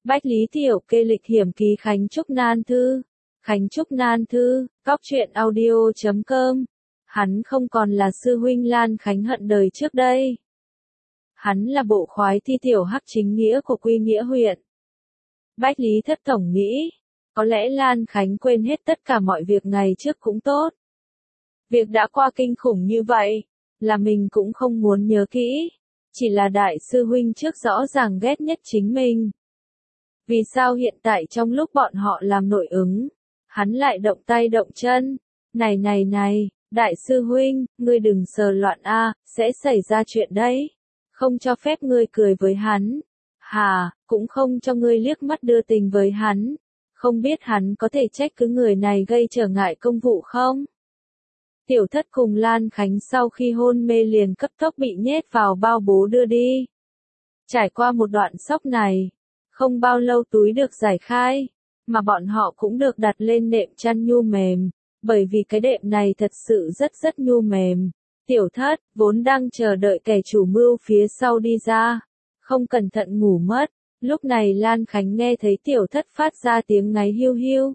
Bách Lý Tiểu Kê lịch hiểm ký Khánh Trúc Nan Thư. Khánh Trúc Nan Thư, Góc truyện audio.com. Hắn không còn là sư huynh Lan Khánh hận đời trước đây. Hắn là bộ khoái thi tiểu hắc chính nghĩa của Quy Nghĩa huyện. Bách Lý Thất Tổng nghĩ, có lẽ Lan Khánh quên hết tất cả mọi việc ngày trước cũng tốt. Việc đã qua kinh khủng như vậy, là mình cũng không muốn nhớ kỹ. Chỉ là đại sư huynh trước rõ ràng ghét nhất chính mình. Vì sao hiện tại trong lúc bọn họ làm nội ứng, hắn lại động tay động chân? Này, đại sư huynh, ngươi đừng sờ loạn a, sẽ xảy ra chuyện đấy. Không cho phép ngươi cười với hắn. Cũng không cho ngươi liếc mắt đưa tình với hắn. Không biết hắn có thể trách cứ người này gây trở ngại công vụ không? Tiểu Thất cùng Lan Khánh sau khi hôn mê liền cấp tốc bị nhét vào bao bố đưa đi. Trải qua một đoạn sốc này, không bao lâu túi được giải khai, mà bọn họ cũng được đặt lên nệm chăn nhu mềm, bởi vì cái đệm này thật sự rất nhu mềm. Tiểu Thất, vốn đang chờ đợi kẻ chủ mưu phía sau đi ra, không cẩn thận ngủ mất, lúc này Lan Khánh nghe thấy Tiểu Thất phát ra tiếng ngáy hiu hiu.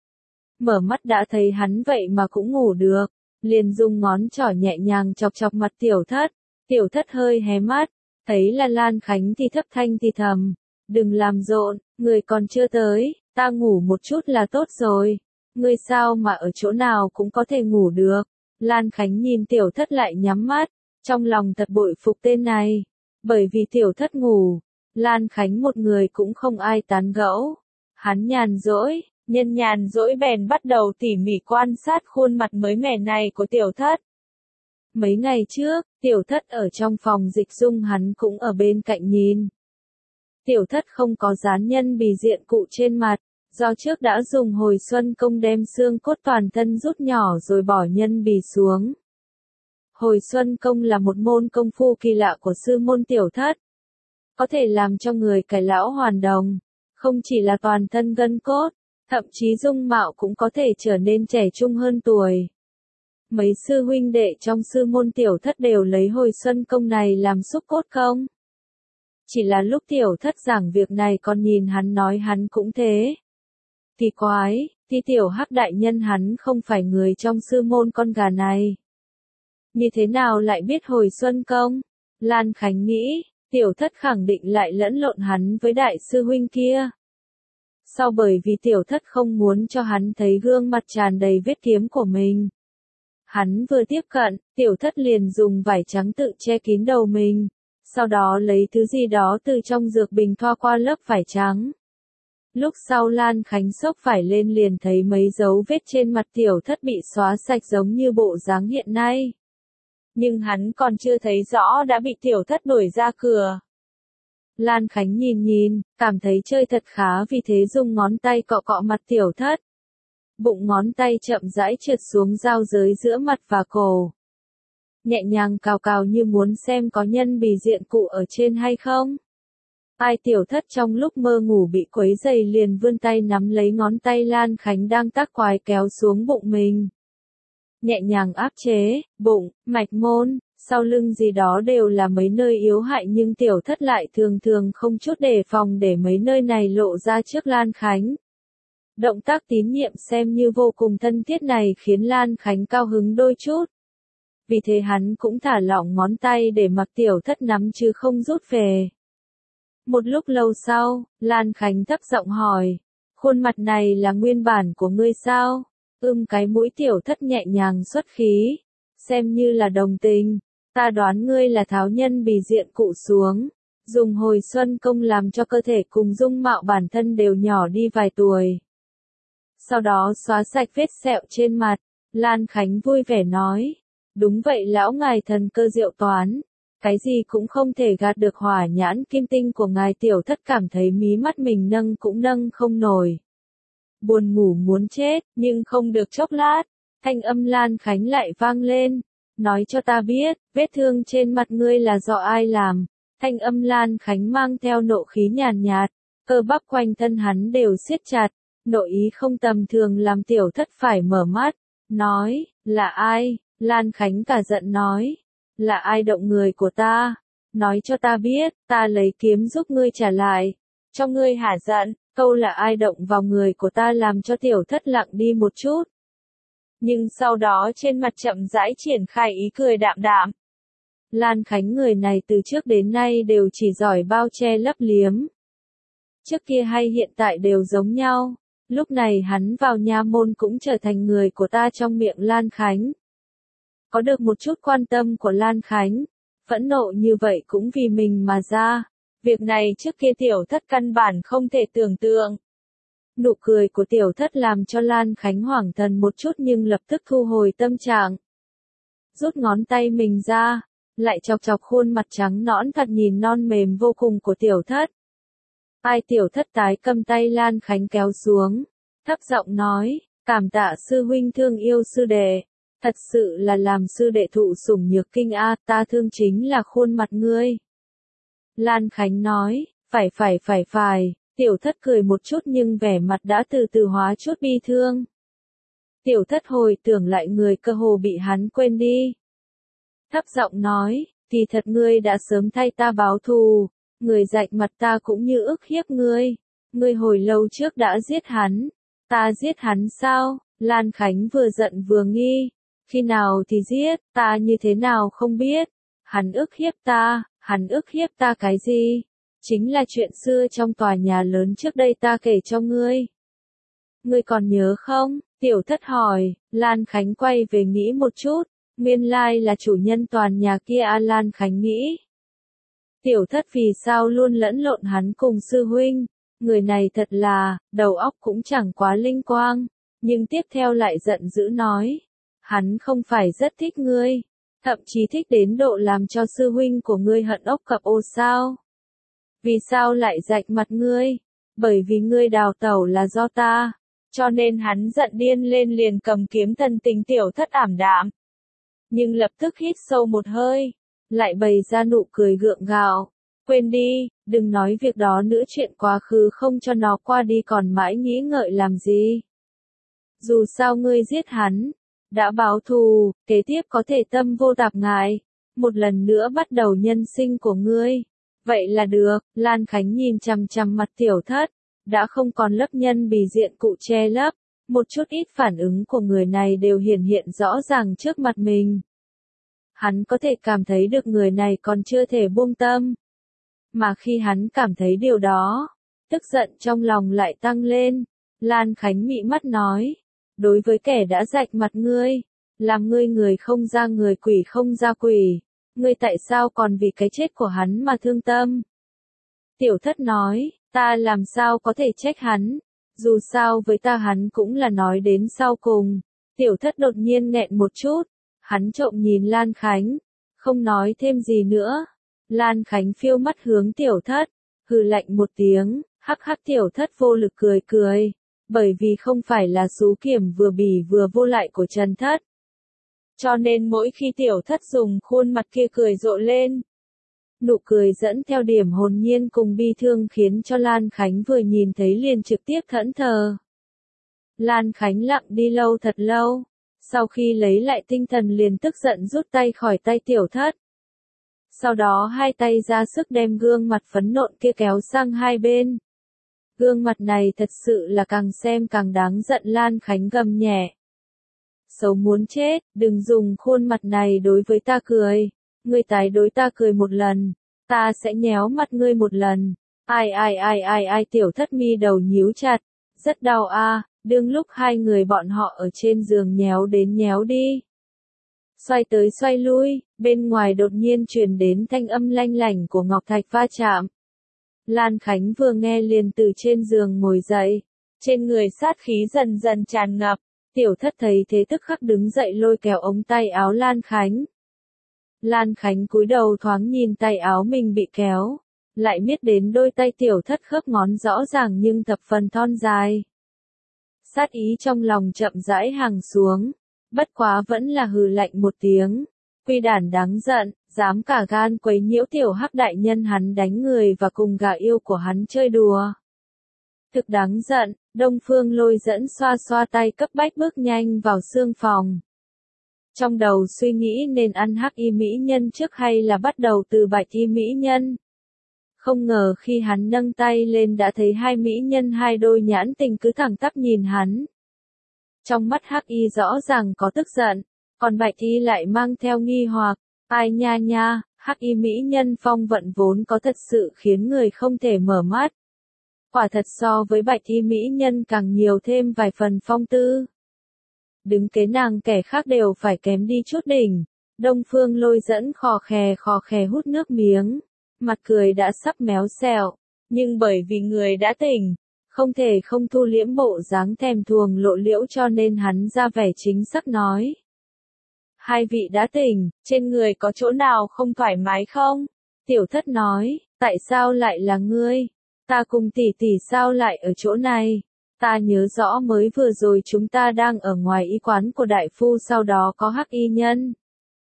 Mở mắt đã thấy hắn vậy mà cũng ngủ được, liền dùng ngón trỏ nhẹ nhàng chọc mặt Tiểu Thất. Tiểu Thất hơi hé mắt, thấy là Lan Khánh thì thấp thanh thì thầm, đừng làm rộn, người còn chưa tới, ta ngủ một chút là tốt rồi. Ngươi sao mà ở chỗ nào cũng có thể ngủ được? Lan Khánh nhìn Tiểu Thất lại nhắm mắt, trong lòng thật bội phục tên này. Bởi vì Tiểu Thất ngủ, Lan Khánh một người cũng không ai tán gẫu. Hắn nhàn rỗi, nhân nhàn rỗi bèn bắt đầu tỉ mỉ quan sát khuôn mặt mới mẻ này của Tiểu Thất. Mấy ngày trước, Tiểu Thất ở trong phòng dịch dung hắn cũng ở bên cạnh nhìn. Tiểu Thất không có dán nhân bì diện cụ trên mặt, do trước đã dùng hồi xuân công đem xương cốt toàn thân rút nhỏ rồi bỏ nhân bì xuống. Hồi xuân công là một môn công phu kỳ lạ của sư môn Tiểu Thất. Có thể làm cho người cải lão hoàn đồng, không chỉ là toàn thân gân cốt, thậm chí dung mạo cũng có thể trở nên trẻ trung hơn tuổi. Mấy sư huynh đệ trong sư môn Tiểu Thất đều lấy hồi xuân công này làm xúc cốt công. Chỉ là lúc Tiểu Thất giảng việc này còn nhìn hắn nói hắn cũng thế. Kỳ quái, thì Tiểu Hắc đại nhân hắn không phải người trong sư môn con gà này. Như thế nào lại biết hồi xuân công? Lan Khánh nghĩ, Tiểu Thất khẳng định lại lẫn lộn hắn với đại sư huynh kia. Sau bởi vì Tiểu Thất không muốn cho hắn thấy gương mặt tràn đầy vết kiếm của mình. Hắn vừa tiếp cận, Tiểu Thất liền dùng vải trắng tự che kín đầu mình. Sau đó lấy thứ gì đó từ trong dược bình thoa qua lớp vải trắng. Lúc sau Lan Khánh xốc vải lên liền thấy mấy dấu vết trên mặt Tiểu Thất bị xóa sạch giống như bộ dáng hiện nay. Nhưng hắn còn chưa thấy rõ đã bị Tiểu Thất đuổi ra cửa. Lan Khánh nhìn, cảm thấy chơi thật khá vì thế dùng ngón tay cọ cọ mặt Tiểu Thất. Bụng ngón tay chậm rãi trượt xuống giao giới giữa mặt và cổ. Nhẹ nhàng cào như muốn xem có nhân bì diện cụ ở trên hay không. Tiểu Thất trong lúc mơ ngủ bị quấy dày liền vươn tay nắm lấy ngón tay Lan Khánh đang tác quái kéo xuống bụng mình. Nhẹ nhàng áp chế, bụng, mạch môn, sau lưng gì đó đều là mấy nơi yếu hại nhưng Tiểu Thất lại thường không chút đề phòng để mấy nơi này lộ ra trước Lan Khánh. Động tác tín nhiệm xem như vô cùng thân thiết này khiến Lan Khánh cao hứng đôi chút. Vì thế hắn cũng thả lỏng ngón tay để mặc Tiểu Thất nắm chứ không rút về. Một lúc lâu sau, Lan Khánh thấp giọng hỏi, khuôn mặt này là nguyên bản của ngươi sao? Cái mũi Tiểu Thất nhẹ nhàng xuất khí, xem như là đồng tình, ta đoán ngươi là tháo nhân bì diện cụ xuống, dùng hồi xuân công làm cho cơ thể cùng dung mạo bản thân đều nhỏ đi vài tuổi. Sau đó xóa sạch vết sẹo trên mặt, Lan Khánh vui vẻ nói, đúng vậy lão ngài thần cơ diệu toán. Cái gì cũng không thể gạt được hỏa nhãn kim tinh của ngài. Tiểu Thất cảm thấy mí mắt mình nâng cũng nâng không nổi. Buồn ngủ muốn chết, nhưng không được chốc lát. Thanh âm Lan Khánh lại vang lên. Nói cho ta biết, vết thương trên mặt ngươi là do ai làm. Thanh âm Lan Khánh mang theo nộ khí nhàn nhạt. Cơ bắp quanh thân hắn đều siết chặt. Nội ý không tầm thường làm Tiểu Thất phải mở mắt. Nói, là ai? Lan Khánh cả giận nói. Là ai động người của ta? Nói cho ta biết, ta lấy kiếm giúp ngươi trả lại. cho ngươi hả giận, câu là ai động vào người của ta làm cho tiểu thất lặng đi một chút. Nhưng sau đó trên mặt chậm rãi triển khai ý cười đạm đạm. Lan Khánh người này từ trước đến nay đều chỉ giỏi bao che lấp liếm. Trước kia hay hiện tại đều giống nhau, lúc này hắn vào nha môn cũng trở thành người của ta trong miệng Lan Khánh. Có được một chút quan tâm của Lan Khánh, phẫn nộ như vậy cũng vì mình mà ra. Việc này trước kia tiểu thất căn bản không thể tưởng tượng. Nụ cười của tiểu thất làm cho Lan Khánh hoảng thần một chút nhưng lập tức thu hồi tâm trạng. Rút ngón tay mình ra, lại chọc chọc khuôn mặt trắng nõn thật nhìn non mềm vô cùng của tiểu thất. Ai tiểu thất tái cầm tay Lan Khánh kéo xuống, thấp giọng nói, cảm tạ sư huynh thương yêu sư đệ, thật sự là làm sư đệ thụ sủng nhược kinh a, ta thương chính là khuôn mặt ngươi. Lan Khánh nói, phải, tiểu thất cười một chút nhưng vẻ mặt đã từ từ hóa chút bi thương. Tiểu thất hồi tưởng lại người cơ hồ bị hắn quên đi. Thấp giọng nói, kỳ thật ngươi đã sớm thay ta báo thù, người rạch mặt ta cũng như ức hiếp ngươi hồi lâu trước đã giết hắn, ta giết hắn sao? Lan Khánh vừa giận vừa nghi, khi nào thì giết, ta như thế nào không biết, hắn ức hiếp ta cái gì? Chính là chuyện xưa trong tòa nhà lớn trước đây ta kể cho ngươi. Ngươi còn nhớ không? Tiểu thất hỏi, Lan Khánh quay về nghĩ một chút, nguyên lai là chủ nhân toàn nhà kia a. Lan Khánh nghĩ. Tiểu thất vì sao luôn lẫn lộn hắn cùng sư huynh, người này thật là, đầu óc cũng chẳng quá linh quang, nhưng tiếp theo lại giận dữ nói, hắn không phải rất thích ngươi, thậm chí thích đến độ làm cho sư huynh của ngươi hận ốc cặp ô sao? Vì sao lại rạch mặt ngươi? Bởi vì ngươi đào tẩu là do ta, cho nên hắn giận điên lên liền cầm kiếm thần tình. Tiểu thất ảm đạm, nhưng lập tức hít sâu một hơi, lại bày ra nụ cười gượng gạo. Quên đi, đừng nói việc đó nữa, chuyện quá khứ không cho nó qua đi còn mãi nghĩ ngợi làm gì. Dù sao ngươi giết hắn, đã báo thù, kế tiếp có thể tâm vô tạp ngại, một lần nữa bắt đầu nhân sinh của ngươi. Vậy là được. Lan Khánh nhìn chằm chằm mặt tiểu thất, đã không còn lớp nhân bì diện cụ che lấp, một chút ít phản ứng của người này đều hiển hiện rõ ràng trước mặt mình. Hắn có thể cảm thấy được người này còn chưa thể buông tâm. Mà khi hắn cảm thấy điều đó, tức giận trong lòng lại tăng lên. Lan Khánh mị mắt nói, đối với kẻ đã rạch mặt ngươi, làm ngươi người không ra người quỷ không ra quỷ, ngươi tại sao còn vì cái chết của hắn mà thương tâm? Tiểu thất nói, ta làm sao có thể trách hắn, dù sao với ta hắn cũng là nói đến sau cùng. Tiểu thất đột nhiên nghẹn một chút, hắn trộm nhìn Lan Khánh, không nói thêm gì nữa. Lan Khánh phiêu mắt hướng tiểu thất, hừ lạnh một tiếng, hắc hắc. Tiểu thất vô lực cười cười, bởi vì không phải là xú kiểm vừa bỉ vừa vô lại của Trần Thất. Cho nên mỗi khi tiểu thất dùng khuôn mặt kia cười rộ lên, nụ cười dẫn theo điểm hồn nhiên cùng bi thương khiến cho Lan Khánh vừa nhìn thấy liền trực tiếp thẫn thờ. Lan Khánh lặng đi lâu thật lâu, sau khi lấy lại tinh thần liền tức giận rút tay khỏi tay tiểu thất. Sau đó hai tay ra sức đem gương mặt phấn nộn kia kéo sang hai bên. Gương mặt này thật sự là càng xem càng đáng giận. Lan Khánh gầm nhẹ. Xấu muốn chết, đừng dùng khuôn mặt này đối với ta cười. Ngươi tái đối ta cười một lần, ta sẽ nhéo mặt ngươi một lần. Ai, tiểu thất mi đầu nhíu chặt, rất đau a. Đương lúc hai người bọn họ ở trên giường nhéo đến nhéo đi, xoay tới xoay lui, bên ngoài đột nhiên truyền đến thanh âm lanh lảnh của ngọc thạch va chạm. Lan Khánh vừa nghe liền từ trên giường ngồi dậy, trên người sát khí dần dần tràn ngập. Tiểu thất thấy thế tức khắc đứng dậy lôi kéo ống tay áo Lan Khánh. Lan Khánh cúi đầu thoáng nhìn tay áo mình bị kéo, lại biết đến đôi tay tiểu thất khớp ngón rõ ràng nhưng thập phần thon dài. Sát ý trong lòng chậm rãi hàng xuống, bất quá vẫn là hừ lạnh một tiếng. Quy đản đáng giận, dám cả gan quấy nhiễu tiểu hắc đại nhân hắn đánh người và cùng gà yêu của hắn chơi đùa. Thực đáng giận. Đông Phương Lôi dẫn xoa xoa tay cấp bách bước nhanh vào xương phòng. Trong đầu suy nghĩ nên ăn hắc y mỹ nhân trước hay là bắt đầu từ bạch y mỹ nhân. Không ngờ khi hắn nâng tay lên đã thấy hai mỹ nhân hai đôi nhãn tình cứ thẳng tắp nhìn hắn. Trong mắt Hắc Y rõ ràng có tức giận, còn Bạch Y lại mang theo nghi hoặc, ai nha nha, Hắc Y mỹ nhân phong vận vốn có thật sự khiến người không thể mở mắt. Quả thật so với Bạch Y mỹ nhân càng nhiều thêm vài phần phong tư. Đứng kế nàng kẻ khác đều phải kém đi chút đỉnh. Đông Phương Lôi Dẫn khò khè hút nước miếng, mặt cười đã sắp méo xẹo, nhưng bởi vì người đã tỉnh, không thể không thu liễm bộ dáng thèm thuồng lộ liễu cho nên hắn ra vẻ chính xác nói. Hai vị đã tỉnh, trên người có chỗ nào không thoải mái không? Tiểu Thất nói, tại sao lại là ngươi? Ta cùng tỷ tỷ sao lại ở chỗ này? Ta nhớ rõ mới vừa rồi chúng ta đang ở ngoài y quán của đại phu sau đó có Hắc Y nhân.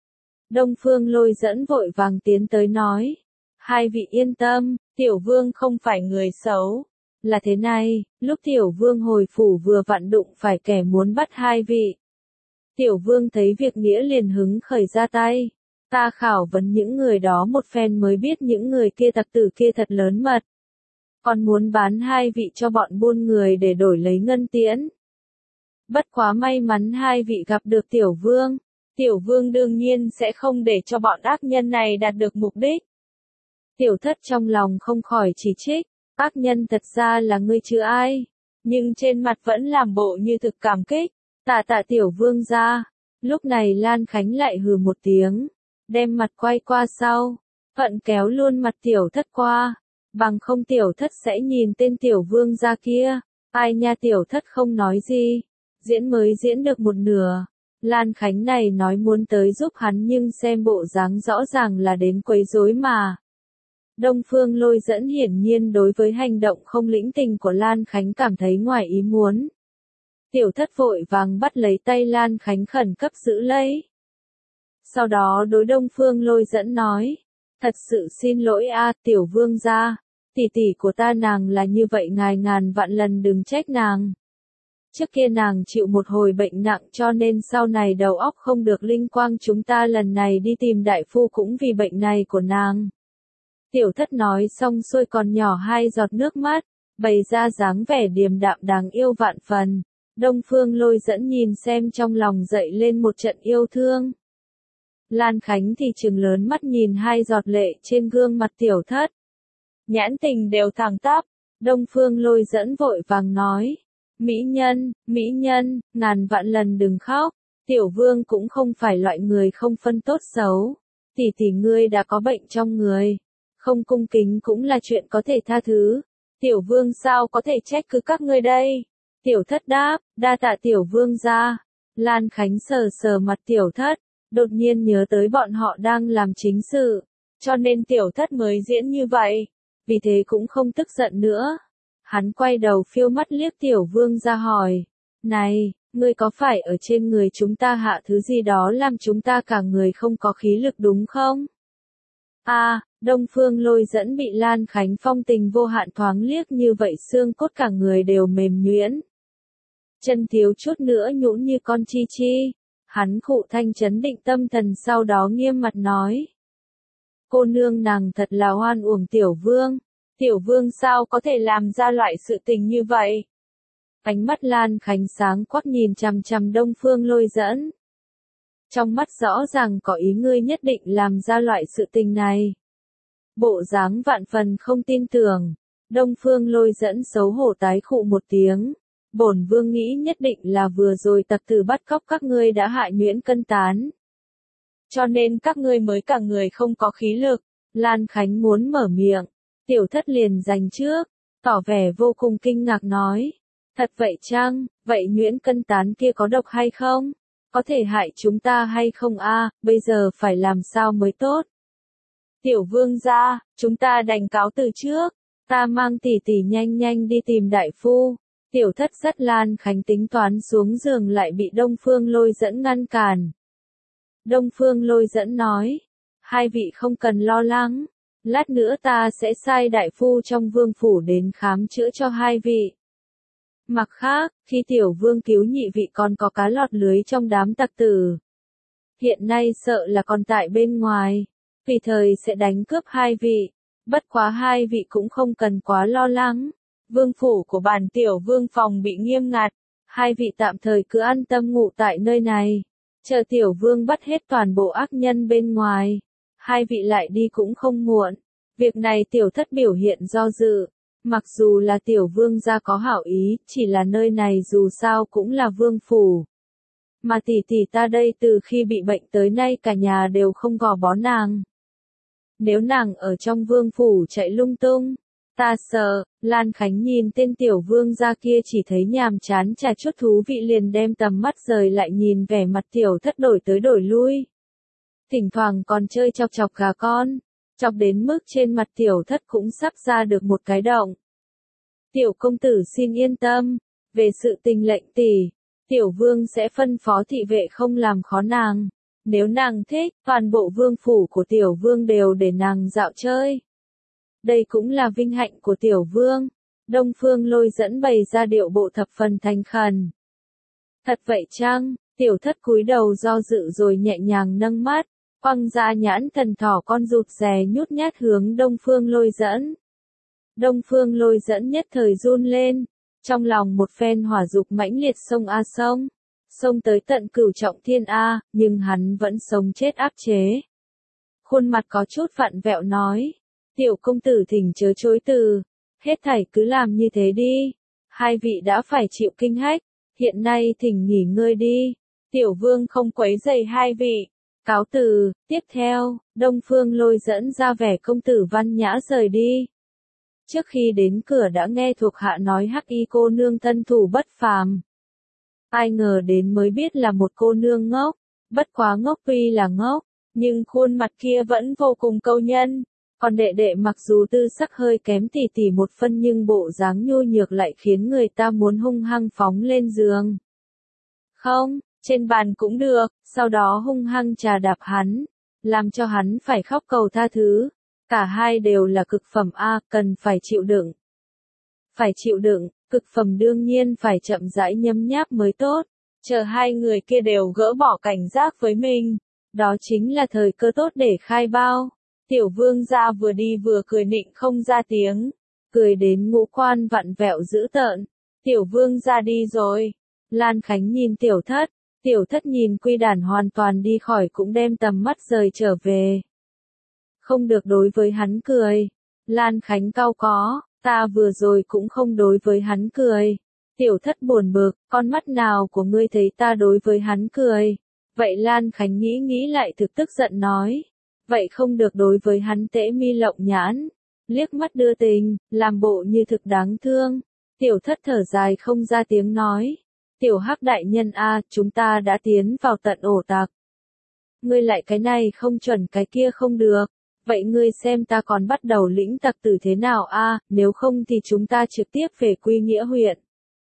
Đông Phương Lôi Dẫn vội vàng tiến tới nói. Hai vị yên tâm, tiểu vương không phải người xấu. Là thế này, lúc tiểu vương hồi phủ vừa vặn đụng phải kẻ muốn bắt hai vị. Tiểu vương thấy việc nghĩa liền hứng khởi ra tay. Ta khảo vấn những người đó một phen mới biết những người kia tặc tử kia thật lớn mật. Còn muốn bán hai vị cho bọn buôn người để đổi lấy ngân tiễn. Bất quá may mắn hai vị gặp được tiểu vương. Tiểu vương đương nhiên sẽ không để cho bọn ác nhân này đạt được mục đích. Tiểu Thất trong lòng không khỏi chỉ trích, ác nhân thật ra là ngươi chứ ai, nhưng trên mặt vẫn làm bộ như thực cảm kích, tạ tiểu vương ra. Lúc này Lan Khánh lại hừ một tiếng, đem mặt quay qua sau, hận kéo luôn mặt Tiểu Thất qua, bằng không Tiểu Thất sẽ nhìn tên tiểu vương ra kia, ai nha. Tiểu Thất không nói gì, diễn mới diễn được một nửa. Lan Khánh này nói muốn tới giúp hắn nhưng xem bộ dáng rõ ràng là đến quấy rối mà. Đông Phương Lôi Dẫn hiển nhiên đối với hành động không lĩnh tình của Lan Khánh cảm thấy ngoài ý muốn. Tiểu Thất vội vàng bắt lấy tay Lan Khánh khẩn cấp giữ lấy. Sau đó đối Đông Phương Lôi Dẫn nói, thật sự xin lỗi tiểu vương gia, tỷ tỷ của ta nàng là như vậy ngài ngàn vạn lần đừng trách nàng. Trước kia nàng chịu một hồi bệnh nặng cho nên sau này đầu óc không được linh quang, chúng ta lần này đi tìm đại phu cũng vì bệnh này của nàng. Tiểu Thất nói xong xuôi còn nhỏ hai giọt nước mắt, bày ra dáng vẻ điềm đạm đáng yêu vạn phần. Đông Phương Lôi Dẫn nhìn xem trong lòng dậy lên một trận yêu thương. Lan Khánh thì trừng lớn mắt nhìn hai giọt lệ trên gương mặt Tiểu Thất. Nhãn tình đều thẳng tắp, Đông Phương Lôi Dẫn vội vàng nói. Mỹ nhân, ngàn vạn lần đừng khóc, tiểu vương cũng không phải loại người không phân tốt xấu. Tỷ tỷ ngươi đã có bệnh trong người, không cung kính cũng là chuyện có thể tha thứ. Tiểu vương sao có thể trách cứ các ngươi đây? Tiểu Thất đáp, đa tạ tiểu vương gia. Lan Khánh sờ sờ mặt Tiểu Thất, đột nhiên nhớ tới bọn họ đang làm chính sự, cho nên Tiểu Thất mới diễn như vậy, vì thế cũng không tức giận nữa. Hắn quay đầu phiêu mắt liếc tiểu vương ra hỏi, này, ngươi có phải ở trên người chúng ta hạ thứ gì đó làm chúng ta cả người không có khí lực đúng không? Đông Phương Lôi Dẫn bị Lan Khánh phong tình vô hạn thoáng liếc như vậy xương cốt cả người đều mềm nhuyễn. Chân thiếu chút nữa nhũn như con chi chi. Hắn khụ thanh chấn định tâm thần sau đó nghiêm mặt nói. Cô nương nàng thật là hoan uổng tiểu vương. Tiểu vương sao có thể làm ra loại sự tình như vậy? Ánh mắt Lan Khánh sáng quắc nhìn chằm chằm Đông Phương Lôi Dẫn. Trong mắt rõ ràng có ý ngươi nhất định làm ra loại sự tình này. Bộ dáng vạn phần không tin tưởng. Đông Phương Lôi Dẫn xấu hổ tái khụ một tiếng. Bổn vương nghĩ nhất định là vừa rồi tặc tử bắt cóc các ngươi đã hại nhuyễn cân tán. Cho nên các ngươi mới cả người không có khí lực. Lan Khánh muốn mở miệng. Tiểu Thất liền giành trước, tỏ vẻ vô cùng kinh ngạc nói. Thật vậy chăng, vậy nhuyễn cân tán kia có độc hay không? Có thể hại chúng ta hay không bây giờ phải làm sao mới tốt? Tiểu vương gia, chúng ta đành cáo từ trước, ta mang tỷ tỷ nhanh nhanh đi tìm đại phu. Tiểu Thất rất Lan Khánh tính toán xuống giường lại bị Đông Phương Lôi Dẫn ngăn cản. Đông Phương Lôi Dẫn nói, hai vị không cần lo lắng. Lát nữa ta sẽ sai đại phu trong vương phủ đến khám chữa cho hai vị. Mặt khác, khi tiểu vương cứu nhị vị còn có cá lọt lưới trong đám tặc tử. Hiện nay sợ là còn tại bên ngoài, vì thời sẽ đánh cướp hai vị. Bất quá hai vị cũng không cần quá lo lắng. Vương phủ của bản tiểu vương phòng bị nghiêm ngặt. Hai vị tạm thời cứ an tâm ngủ tại nơi này. Chờ tiểu vương bắt hết toàn bộ ác nhân bên ngoài. Hai vị lại đi cũng không muộn. Việc này tiểu thất biểu hiện do dự. Mặc dù là tiểu vương gia có hảo ý, chỉ là nơi này dù sao cũng là vương phủ. Mà tỷ tỷ ta đây từ khi bị bệnh tới nay cả nhà đều không gò bó nàng. Nếu nàng ở trong vương phủ chạy lung tung, ta sợ. Lan Khánh nhìn tên tiểu vương gia kia chỉ thấy nhàm chán chả chút thú vị liền đem tầm mắt rời lại nhìn vẻ mặt tiểu thất đổi tới đổi lui. Thỉnh thoảng còn chơi chọc chọc gà con, chọc đến mức trên mặt tiểu thất cũng sắp ra được một cái động. Tiểu công tử xin yên tâm, về sự tình lệnh tỷ, tiểu vương sẽ phân phó thị vệ không làm khó nàng. Nếu nàng thích, toàn bộ vương phủ của tiểu vương đều để nàng dạo chơi. Đây cũng là vinh hạnh của tiểu vương. Đông Phương Lôi dẫn bày ra điệu bộ thập phần thành khẩn. Thật vậy chăng? Tiểu thất cúi đầu do dự rồi nhẹ nhàng nâng mắt, quăng ra nhãn thần thỏ con rụt rè nhút nhát hướng Đông Phương Lôi dẫn. Đông Phương Lôi dẫn nhất thời run lên, trong lòng một phen hỏa dục mãnh liệt xông tới tận cửu trọng thiên A, nhưng hắn vẫn sống chết áp chế. Khuôn mặt có chút vặn vẹo nói, tiểu công tử thỉnh chớ chối từ, hết thảy cứ làm như thế đi, hai vị đã phải chịu kinh hách, hiện nay thỉnh nghỉ ngơi đi, tiểu vương không quấy rầy hai vị, cáo từ. Tiếp theo, Đông Phương Lôi dẫn ra vẻ công tử văn nhã rời đi. Trước khi đến cửa đã nghe thuộc hạ nói Hắc Y cô nương thân thủ bất phàm. Ai ngờ đến mới biết là một cô nương ngốc, bất quá ngốc tuy là ngốc, nhưng khuôn mặt kia vẫn vô cùng câu nhân. Còn đệ đệ mặc dù tư sắc hơi kém tỷ tỷ một phân nhưng bộ dáng nhu nhược lại khiến người ta muốn hung hăng phóng lên giường. Không, trên bàn cũng được, sau đó hung hăng trà đạp hắn, làm cho hắn phải khóc cầu tha thứ. Cả hai đều là cực phẩm A, cần phải chịu đựng. Phải chịu đựng, cực phẩm đương nhiên phải chậm rãi nhấm nháp mới tốt. Chờ hai người kia đều gỡ bỏ cảnh giác với mình, đó chính là thời cơ tốt để khai bao. Tiểu vương gia vừa đi vừa cười nịnh không ra tiếng, cười đến ngũ quan vặn vẹo dữ tợn. Tiểu vương gia đi rồi. Lan Khánh nhìn tiểu thất nhìn quy đản hoàn toàn đi khỏi cũng đem tầm mắt rời trở về. Không được đối với hắn cười. Lan Khánh cau có, ta vừa rồi cũng không đối với hắn cười. Tiểu thất buồn bực, con mắt nào của ngươi thấy ta đối với hắn cười. Vậy Lan Khánh nghĩ lại thực tức giận nói. Vậy không được đối với hắn tễ mi lộng nhãn. Liếc mắt đưa tình, làm bộ như thực đáng thương. Tiểu thất thở dài không ra tiếng nói. Tiểu Hắc đại nhân A, chúng ta đã tiến vào tận ổ tặc. Ngươi lại cái này không chuẩn cái kia không được. Vậy ngươi xem ta còn bắt đầu lĩnh tặc tử thế nào A, nếu không thì chúng ta trực tiếp về Quy Nghĩa huyện.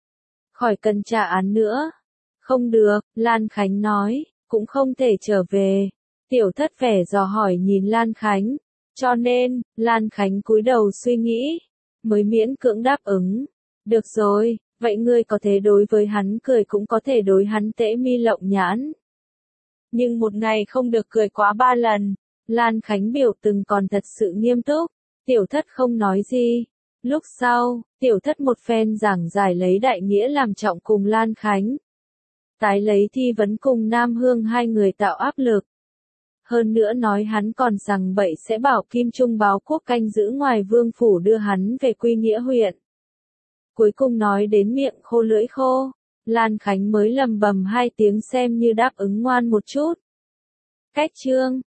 Khỏi cần trả án nữa. Không được, Lan Khánh nói, cũng không thể trở về. Tiểu thất vẻ dò hỏi nhìn Lan Khánh. Cho nên, Lan Khánh cúi đầu suy nghĩ, mới miễn cưỡng đáp ứng. Được rồi, vậy ngươi có thể đối với hắn cười cũng có thể đối hắn tễ mi lộng nhãn. Nhưng một ngày không được cười quá 3 lần. Lan Khánh biểu từng còn thật sự nghiêm túc. Tiểu thất không nói gì. Lúc sau, tiểu thất một phen giảng giải lấy đại nghĩa làm trọng cùng Lan Khánh. Tái lấy thi vấn cùng Nam Hương hai người tạo áp lực. Hơn nữa nói hắn còn rằng bậy sẽ bảo Kim Trung báo quốc canh giữ ngoài vương phủ đưa hắn về Quy Nghĩa huyện. Cuối cùng nói đến miệng khô lưỡi khô, Lan Khánh mới lầm bầm 2 tiếng xem như đáp ứng ngoan một chút. Cách chương